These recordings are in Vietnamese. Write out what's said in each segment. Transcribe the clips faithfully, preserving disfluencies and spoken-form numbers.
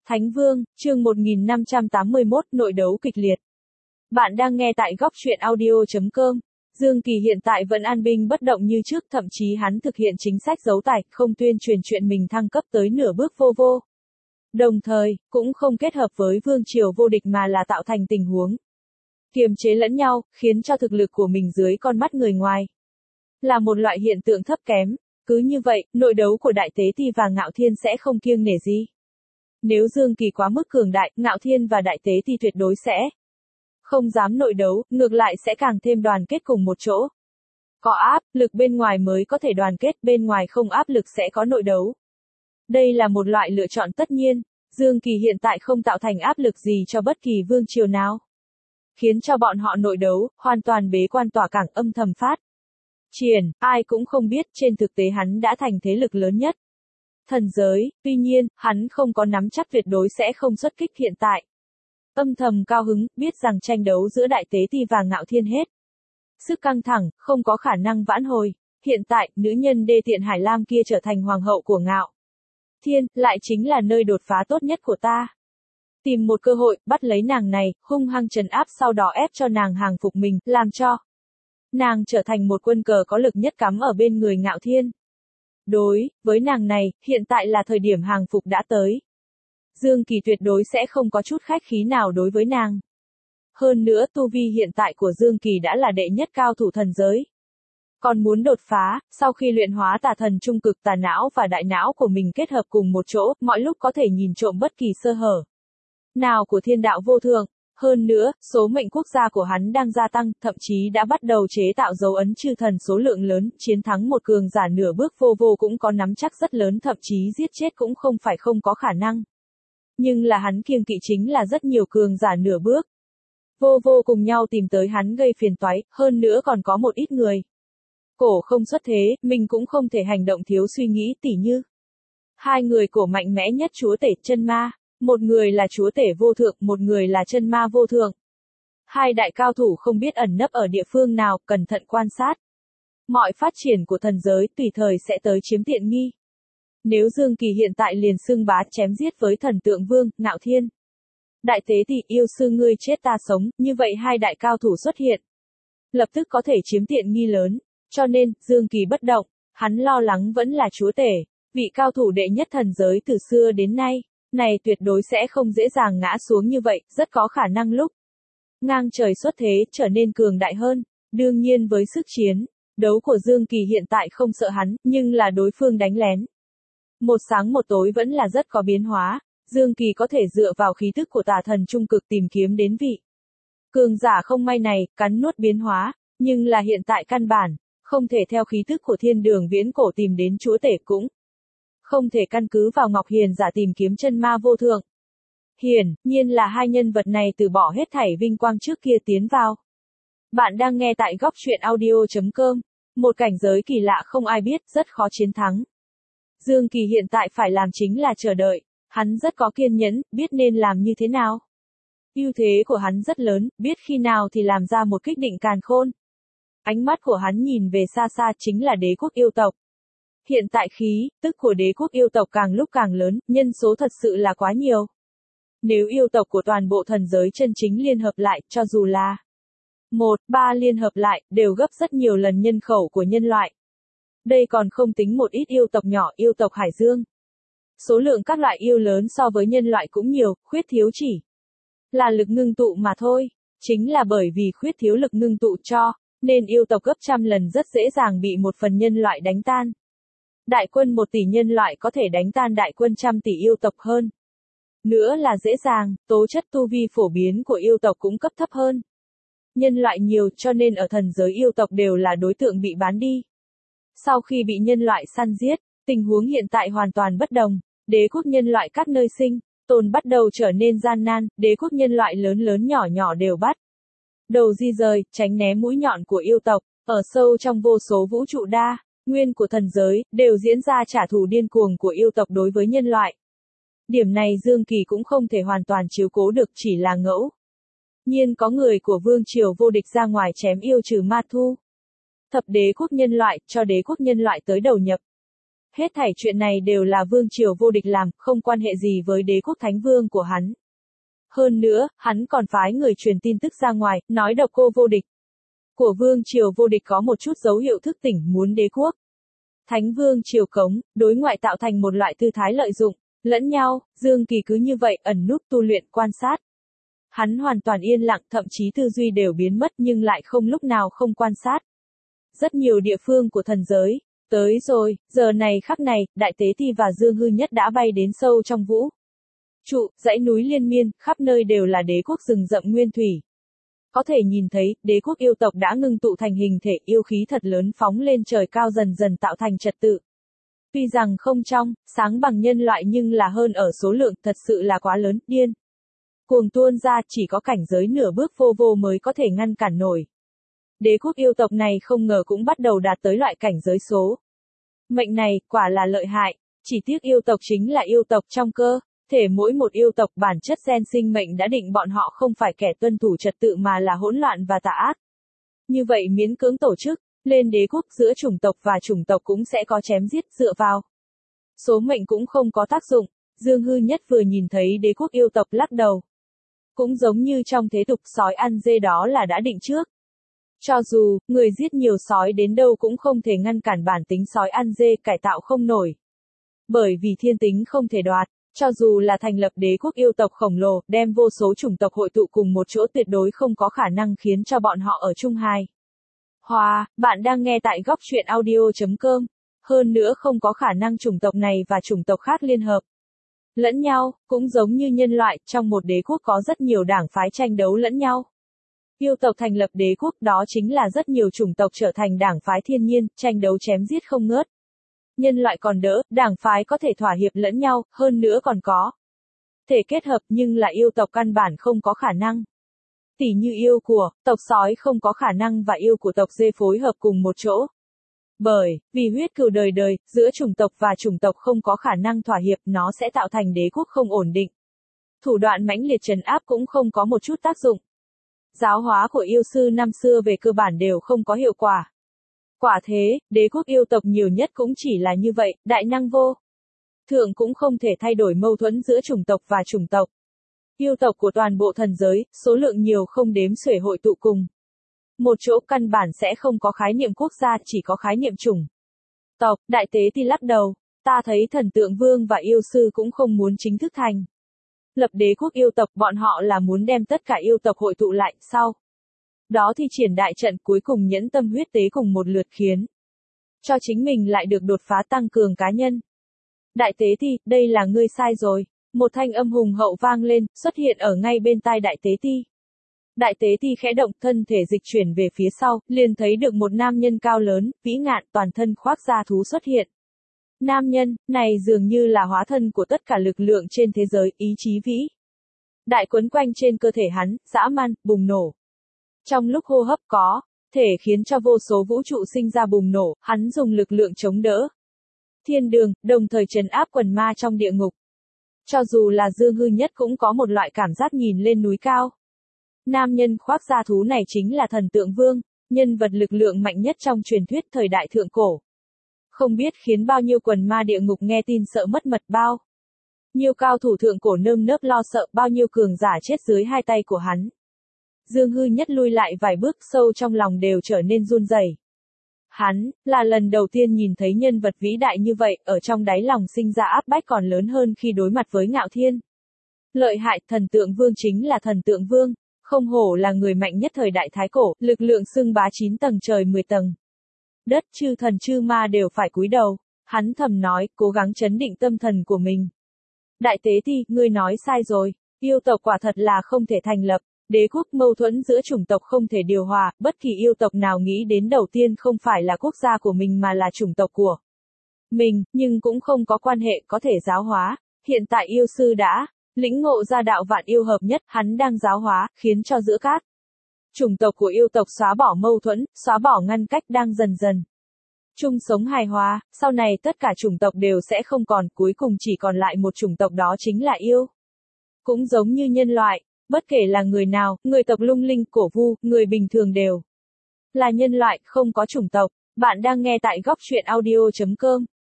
Thánh Vương, chương một nghìn năm trăm tám mươi mốt, nội đấu kịch liệt. Bạn đang nghe tại góc truyện audio chấm com. Dương Kỳ hiện tại vẫn an binh bất động như trước, thậm chí hắn thực hiện chính sách giấu tài, không tuyên truyền chuyện mình thăng cấp tới nửa bước vô vô. Đồng thời, cũng không kết hợp với vương triều vô địch mà là tạo thành tình huống kiềm chế lẫn nhau, khiến cho thực lực của mình dưới con mắt người ngoài là một loại hiện tượng thấp kém. Cứ như vậy, nội đấu của Đại Tế Ti và Ngạo Thiên sẽ không kiêng nể gì. Nếu Dương Kỳ quá mức cường đại, Ngạo Thiên và Đại Tế Ti tuyệt đối sẽ không dám nội đấu, ngược lại sẽ càng thêm đoàn kết cùng một chỗ. Có áp lực bên ngoài mới có thể đoàn kết, bên ngoài không áp lực sẽ có nội đấu. Đây là một loại lựa chọn tất nhiên. Dương Kỳ hiện tại không tạo thành áp lực gì cho bất kỳ vương triều nào, khiến cho bọn họ nội đấu, hoàn toàn bế quan tỏa cảng, âm thầm phát triển. Ai cũng không biết, trên thực tế hắn đã thành thế lực lớn nhất thần giới, tuy nhiên, hắn không có nắm chắc tuyệt đối sẽ không xuất kích. Hiện tại âm thầm cao hứng, biết rằng tranh đấu giữa Đại Tế Ti và Ngạo Thiên hết sức căng thẳng, không có khả năng vãn hồi. Hiện tại, nữ nhân đê tiện Hải Lam kia trở thành hoàng hậu của Ngạo Thiên, lại chính là nơi đột phá tốt nhất của ta. Tìm một cơ hội, bắt lấy nàng này, hung hăng trấn áp, sau đó ép cho nàng hàng phục mình, làm cho nàng trở thành một quân cờ có lực nhất cắm ở bên người Ngạo Thiên. Đối với nàng này, hiện tại là thời điểm hàng phục đã tới. Dương Kỳ tuyệt đối sẽ không có chút khách khí nào đối với nàng. Hơn nữa, tu vi hiện tại của Dương Kỳ đã là đệ nhất cao thủ thần giới. Còn muốn đột phá, sau khi luyện hóa tà thần trung cực tà não và đại não của mình kết hợp cùng một chỗ, mọi lúc có thể nhìn trộm bất kỳ sơ hở nào của thiên đạo vô thượng. Hơn nữa, số mệnh quốc gia của hắn đang gia tăng, thậm chí đã bắt đầu chế tạo dấu ấn chư thần số lượng lớn, chiến thắng một cường giả nửa bước vô vô cũng có nắm chắc rất lớn, thậm chí giết chết cũng không phải không có khả năng. Nhưng là hắn kiêng kỵ chính là rất nhiều cường giả nửa bước vô vô cùng nhau tìm tới hắn gây phiền toái, hơn nữa còn có một ít người cổ không xuất thế, mình cũng không thể hành động thiếu suy nghĩ, tỉ như hai người cổ mạnh mẽ nhất chúa tể chân ma. Một người là chúa tể vô thượng, một người là chân ma vô thượng. Hai đại cao thủ không biết ẩn nấp ở địa phương nào, cẩn thận quan sát mọi phát triển của thần giới, tùy thời sẽ tới chiếm tiện nghi. Nếu Dương Kỳ hiện tại liền xưng bá chém giết với thần tượng vương, Ngạo Thiên, Đại Tế Ti, yêu sư ngươi chết ta sống, như vậy hai đại cao thủ xuất hiện, lập tức có thể chiếm tiện nghi lớn. Cho nên, Dương Kỳ bất động, hắn lo lắng vẫn là chúa tể, vị cao thủ đệ nhất thần giới từ xưa đến nay. Này tuyệt đối sẽ không dễ dàng ngã xuống như vậy, rất có khả năng lúc ngang trời xuất thế, trở nên cường đại hơn. Đương nhiên với sức chiến đấu của Dương Kỳ hiện tại không sợ hắn, nhưng là đối phương đánh lén một sáng một tối vẫn là rất có biến hóa. Dương Kỳ có thể dựa vào khí tức của tà thần trung cực tìm kiếm đến vị cường giả không may này, cắn nuốt biến hóa, nhưng là hiện tại căn bản không thể theo khí tức của thiên đường viễn cổ tìm đến chúa tể, cũng không thể căn cứ vào Ngọc Hiền giả tìm kiếm chân ma vô thượng. Hiển nhiên là hai nhân vật này từ bỏ hết thảy vinh quang trước kia tiến vào. Bạn đang nghe tại góc truyện audio chấm com. Một cảnh giới kỳ lạ không ai biết, rất khó chiến thắng. Dương Kỳ hiện tại phải làm chính là chờ đợi. Hắn rất có kiên nhẫn, biết nên làm như thế nào. Ưu thế của hắn rất lớn, biết khi nào thì làm ra một kích định càn khôn. Ánh mắt của hắn nhìn về xa xa, chính là đế quốc yêu tộc. Hiện tại khí tức của đế quốc yêu tộc càng lúc càng lớn, nhân số thật sự là quá nhiều. Nếu yêu tộc của toàn bộ thần giới chân chính liên hợp lại, cho dù là một, ba liên hợp lại, đều gấp rất nhiều lần nhân khẩu của nhân loại. Đây còn không tính một ít yêu tộc nhỏ, yêu tộc Hải Dương. Số lượng các loại yêu lớn so với nhân loại cũng nhiều, khuyết thiếu chỉ là lực ngưng tụ mà thôi. Chính là bởi vì khuyết thiếu lực ngưng tụ cho nên yêu tộc gấp trăm lần rất dễ dàng bị một phần nhân loại đánh tan. Đại quân một tỷ nhân loại có thể đánh tan đại quân trăm tỷ yêu tộc hơn. Nữa là dễ dàng, tố chất tu vi phổ biến của yêu tộc cũng cấp thấp hơn. Nhân loại nhiều cho nên ở thần giới yêu tộc đều là đối tượng bị bán đi. Sau khi bị nhân loại săn giết, tình huống hiện tại hoàn toàn bất đồng. Đế quốc nhân loại các nơi sinh tồn bắt đầu trở nên gian nan, đế quốc nhân loại lớn lớn nhỏ nhỏ đều bắt đầu di rời, tránh né mũi nhọn của yêu tộc. Ở sâu trong vô số vũ trụ đa nguyên của thần giới, đều diễn ra trả thù điên cuồng của yêu tộc đối với nhân loại. Điểm này Dương Kỳ cũng không thể hoàn toàn chiếu cố được, chỉ là ngẫu nhiên có người của vương triều vô địch ra ngoài chém yêu trừ ma thu. Thập đế quốc nhân loại, cho đế quốc nhân loại tới đầu nhập. Hết thảy chuyện này đều là vương triều vô địch làm, không quan hệ gì với đế quốc thánh vương của hắn. Hơn nữa, hắn còn phái người truyền tin tức ra ngoài, nói độc cô vô địch của vương triều vô địch có một chút dấu hiệu thức tỉnh muốn đế quốc. Thánh vương triều cống, đối ngoại tạo thành một loại tư thái lợi dụng lẫn nhau, Dương Kỳ cứ như vậy ẩn núp tu luyện quan sát. Hắn hoàn toàn yên lặng, thậm chí tư duy đều biến mất nhưng lại không lúc nào không quan sát. Rất nhiều địa phương của thần giới. Tới rồi, giờ này khắc này, Đại Tế Ti và Dương Hư Nhất đã bay đến sâu trong vũ trụ, dãy núi liên miên, khắp nơi đều là đế quốc rừng rậm nguyên thủy. Có thể nhìn thấy, đế quốc yêu tộc đã ngưng tụ thành hình thể yêu khí thật lớn phóng lên trời cao dần dần tạo thành trật tự. Tuy rằng không trong, sáng bằng nhân loại nhưng là hơn ở số lượng thật sự là quá lớn, điên. Cuồng tuôn ra chỉ có cảnh giới nửa bước vô vô mới có thể ngăn cản nổi. Đế quốc yêu tộc này không ngờ cũng bắt đầu đạt tới loại cảnh giới số. Mệnh này, quả là lợi hại, chỉ tiếc yêu tộc chính là yêu tộc trong cơ. Thể mỗi một yêu tộc bản chất gen sinh mệnh đã định bọn họ không phải kẻ tuân thủ trật tự mà là hỗn loạn và tà ác. Như vậy miễn cưỡng tổ chức, lên đế quốc giữa chủng tộc và chủng tộc cũng sẽ có chém giết dựa vào. Số mệnh cũng không có tác dụng, Dương Hư Nhất vừa nhìn thấy đế quốc yêu tộc lắc đầu. Cũng giống như trong thế tục sói ăn dê đó là đã định trước. Cho dù, người giết nhiều sói đến đâu cũng không thể ngăn cản bản tính sói ăn dê cải tạo không nổi. Bởi vì thiên tính không thể đoạt. Cho dù là thành lập đế quốc yêu tộc khổng lồ, đem vô số chủng tộc hội tụ cùng một chỗ tuyệt đối không có khả năng khiến cho bọn họ ở chung hài hòa, bạn đang nghe tại góc truyện audio chấm com. Hơn nữa không có khả năng chủng tộc này và chủng tộc khác liên hợp lẫn nhau, cũng giống như nhân loại, trong một đế quốc có rất nhiều đảng phái tranh đấu lẫn nhau. Yêu tộc thành lập đế quốc đó chính là rất nhiều chủng tộc trở thành đảng phái thiên nhiên, tranh đấu chém giết không ngớt. Nhân loại còn đỡ, đảng phái có thể thỏa hiệp lẫn nhau, hơn nữa còn có thể kết hợp nhưng là yêu tộc căn bản không có khả năng. Tỉ như yêu của tộc sói không có khả năng và yêu của tộc dê phối hợp cùng một chỗ. Bởi vì huyết cừu đời đời, giữa chủng tộc và chủng tộc không có khả năng thỏa hiệp, nó sẽ tạo thành đế quốc không ổn định. Thủ đoạn mãnh liệt trấn áp cũng không có một chút tác dụng. Giáo hóa của yêu sư năm xưa về cơ bản đều không có hiệu quả. Quả thế, đế quốc yêu tộc nhiều nhất cũng chỉ là như vậy, đại năng vô thượng cũng không thể thay đổi mâu thuẫn giữa chủng tộc và chủng tộc. Yêu tộc của toàn bộ thần giới, số lượng nhiều không đếm xuể hội tụ cùng một chỗ căn bản sẽ không có khái niệm quốc gia, chỉ có khái niệm chủng tộc. Đại Tế Ti lắc đầu, ta thấy thần tượng vương và yêu sư cũng không muốn chính thức thành lập đế quốc yêu tộc, bọn họ là muốn đem tất cả yêu tộc hội tụ lại, sau đó thì triển đại trận cuối cùng nhẫn tâm huyết tế cùng một lượt khiến cho chính mình lại được đột phá tăng cường cá nhân. Đại Tế Ti, đây là ngươi sai rồi. Một thanh âm hùng hậu vang lên, xuất hiện ở ngay bên tai Đại Tế Ti. Đại Tế Ti khẽ động, thân thể dịch chuyển về phía sau, liền thấy được một nam nhân cao lớn, vĩ ngạn, toàn thân khoác da thú xuất hiện. Nam nhân này dường như là hóa thân của tất cả lực lượng trên thế giới, ý chí vĩ đại quấn quanh trên cơ thể hắn, dã man, bùng nổ. Trong lúc hô hấp có thể khiến cho vô số vũ trụ sinh ra bùng nổ, hắn dùng lực lượng chống đỡ thiên đường, đồng thời trấn áp quần ma trong địa ngục. Cho dù là Dương Hư Nhất cũng có một loại cảm giác nhìn lên núi cao. Nam nhân khoác da thú này chính là thần tượng vương, nhân vật lực lượng mạnh nhất trong truyền thuyết thời đại thượng cổ. Không biết khiến bao nhiêu quần ma địa ngục nghe tin sợ mất mật, bao nhiêu cao thủ thượng cổ nơm nớp lo sợ, bao nhiêu cường giả chết dưới hai tay của hắn. Dương Hư Nhất lui lại vài bước, sâu trong lòng đều trở nên run rẩy. Hắn là lần đầu tiên nhìn thấy nhân vật vĩ đại như vậy, ở trong đáy lòng sinh ra áp bách còn lớn hơn khi đối mặt với Ngạo Thiên. Lợi hại, thần tượng vương chính là thần tượng vương, không hổ là người mạnh nhất thời đại thái cổ, lực lượng xưng bá chín tầng trời mười tầng đất, chư thần chư ma đều phải cúi đầu. Hắn thầm nói, cố gắng chấn định tâm thần của mình. Đại Tế Ti, ngươi nói sai rồi, yêu tộc quả thật là không thể thành lập đế quốc, mâu thuẫn giữa chủng tộc không thể điều hòa, bất kỳ yêu tộc nào nghĩ đến đầu tiên không phải là quốc gia của mình mà là chủng tộc của mình, nhưng cũng không có quan hệ, có thể giáo hóa. Hiện tại yêu sư đã lĩnh ngộ ra đạo vạn yêu hợp nhất, hắn đang giáo hóa, khiến cho giữa các chủng tộc của yêu tộc xóa bỏ mâu thuẫn, xóa bỏ ngăn cách, đang dần dần chung sống hài hòa. Sau này tất cả chủng tộc đều sẽ không còn, cuối cùng chỉ còn lại một chủng tộc, đó chính là yêu. Cũng giống như nhân loại, bất kể là người nào, người tộc lung linh, cổ vu, người bình thường đều là nhân loại, không có chủng tộc. Bạn đang nghe tại góc truyện audio chấm com.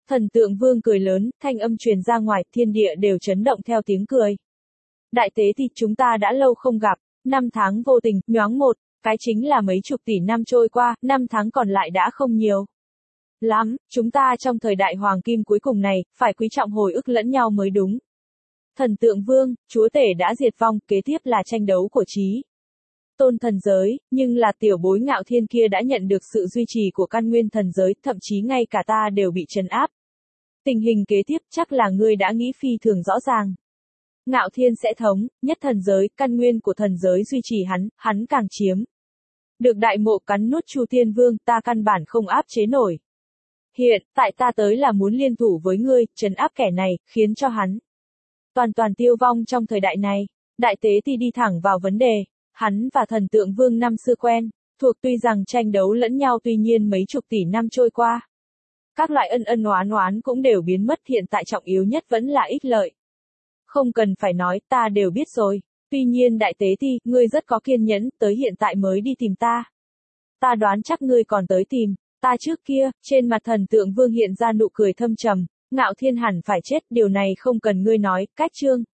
Thần tượng vương cười lớn, thanh âm truyền ra ngoài, thiên địa đều chấn động theo tiếng cười. Đại tế thì chúng ta đã lâu không gặp, năm tháng vô tình, nhoáng một, cái chính là mấy chục tỷ năm trôi qua, năm tháng còn lại đã không nhiều lắm, chúng ta trong thời đại hoàng kim cuối cùng này, phải quý trọng hồi ức lẫn nhau mới đúng. Thần tượng vương, chúa tể đã diệt vong, kế tiếp là tranh đấu của trí tôn thần giới, nhưng là tiểu bối Ngạo Thiên kia đã nhận được sự duy trì của căn nguyên thần giới, thậm chí ngay cả ta đều bị trấn áp. Tình hình kế tiếp chắc là ngươi đã nghĩ phi thường rõ ràng. Ngạo Thiên sẽ thống nhất thần giới, căn nguyên của thần giới duy trì hắn, hắn càng chiếm được đại mộ cắn nuốt Chu Tiên Vương, ta căn bản không áp chế nổi. Hiện tại ta tới là muốn liên thủ với ngươi, trấn áp kẻ này, khiến cho hắn toàn toàn tiêu vong trong thời đại này. Đại tế thì đi thẳng vào vấn đề. Hắn và thần tượng vương năm xưa quen, thuộc tuy rằng tranh đấu lẫn nhau, tuy nhiên mấy chục tỷ năm trôi qua. Các loại ân ân oán oán cũng đều biến mất, hiện tại trọng yếu nhất vẫn là ích lợi. Không cần phải nói, ta đều biết rồi. Tuy nhiên đại tế thì, ngươi rất có kiên nhẫn, tới hiện tại mới đi tìm ta. Ta đoán chắc ngươi còn tới tìm ta trước kia. Trên mặt thần tượng vương hiện ra nụ cười thâm trầm, Ngạo Thiên hẳn phải chết, điều này không cần ngươi nói, cách chương.